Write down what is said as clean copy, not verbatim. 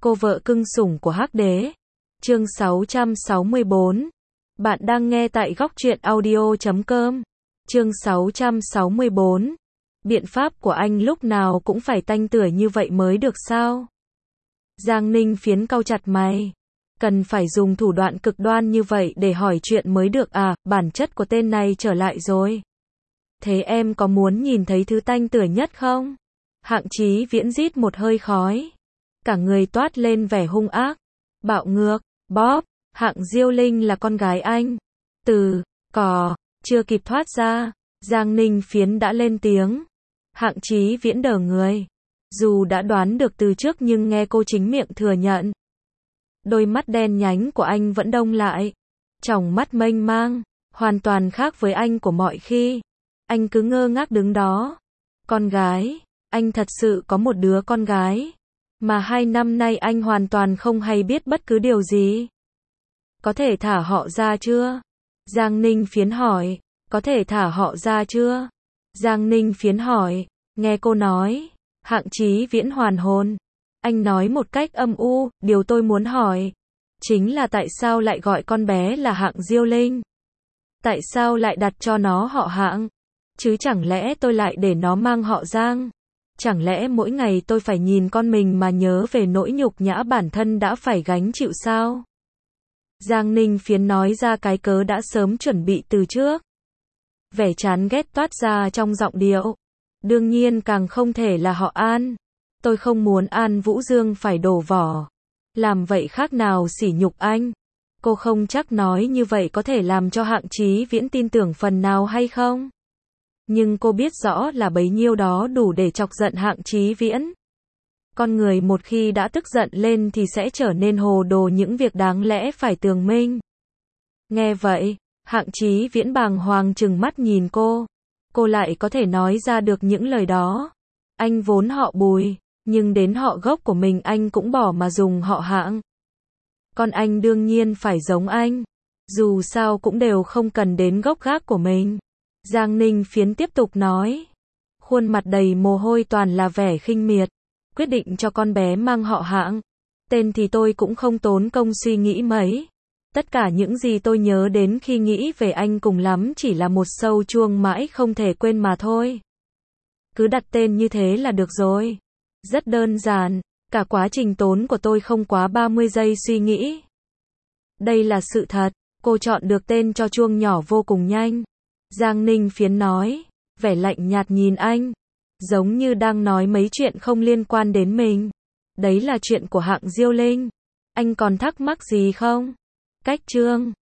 Cô vợ cưng sủng của Hắc Đế. Chương 664. Bạn đang nghe tại góc truyện audio.com. Chương 664. Biện pháp của anh lúc nào cũng phải tanh tưởi như vậy mới được sao? Giang Ninh Phiến cau chặt mày. Cần phải dùng thủ đoạn cực đoan như vậy để hỏi chuyện mới được à? Bản chất của tên này trở lại rồi. Thế em có muốn nhìn thấy thứ tanh tưởi nhất không? Hạng Chí Viễn rít một hơi khói. Cả người toát lên vẻ hung ác. Bạo ngược. Bóp. Hạng Diêu Linh là con gái anh. Chưa kịp thoát ra, Giang Ninh Phiến đã lên tiếng. Hạng Chí Viễn đờ người. Dù đã đoán được từ trước nhưng nghe cô chính miệng thừa nhận. Đôi mắt đen nhánh của anh vẫn đông lại. Tròng mắt mênh mang, hoàn toàn khác với anh của mọi khi. Anh cứ ngơ ngác đứng đó. Con gái, anh thật sự có một đứa con gái. Mà 2 năm nay anh hoàn toàn không hay biết bất cứ điều gì. Có thể thả họ ra chưa? Giang Ninh Phiến hỏi. Có thể thả họ ra chưa? Giang Ninh Phiến hỏi. Nghe cô nói. Hạng Chí Viễn hoàn hồn. Anh nói một cách âm u. Điều tôi muốn hỏi chính là tại sao lại gọi con bé là Hạng Diêu Linh? Tại sao lại đặt cho nó họ Hạng? Chứ chẳng lẽ tôi lại để nó mang họ Giang? Chẳng lẽ mỗi ngày tôi phải nhìn con mình mà nhớ về nỗi nhục nhã bản thân đã phải gánh chịu sao? Giang Ninh Phiến nói ra cái cớ đã sớm chuẩn bị từ trước. Vẻ chán ghét toát ra trong giọng điệu. Đương nhiên càng không thể là họ An. Tôi không muốn An Vũ Dương phải đổ vỏ. Làm vậy khác nào sỉ nhục anh. Cô không chắc nói như vậy có thể làm cho Hạng Chí Viễn tin tưởng phần nào hay không? Nhưng cô biết rõ là bấy nhiêu đó đủ để chọc giận Hạng Chí Viễn. Con người một khi đã tức giận lên thì sẽ trở nên hồ đồ những việc đáng lẽ phải tường minh. Nghe vậy, Hạng Chí Viễn bàng hoàng trừng mắt nhìn cô. Cô lại có thể nói ra được những lời đó. Anh vốn họ Bùi, nhưng đến họ gốc của mình anh cũng bỏ mà dùng họ Hạng. Con anh đương nhiên phải giống anh. Dù sao cũng đều không cần đến gốc gác của mình. Giang Ninh Phiến tiếp tục nói. Khuôn mặt đầy mồ hôi toàn là vẻ khinh miệt. Quyết định cho con bé mang họ Hạng. Tên thì tôi cũng không tốn công suy nghĩ mấy. Tất cả những gì tôi nhớ đến khi nghĩ về anh cùng lắm chỉ là một sâu chuông mãi không thể quên mà thôi. Cứ đặt tên như thế là được rồi. Rất đơn giản, cả quá trình tốn của tôi không quá 30 giây suy nghĩ. Đây là sự thật, cô chọn được tên cho chuông nhỏ vô cùng nhanh. Giang Ninh Phiến nói, vẻ lạnh nhạt nhìn anh. Giống như đang nói mấy chuyện không liên quan đến mình. Đấy là chuyện của Hạng Diêu Linh. Anh còn thắc mắc gì không? Cách chương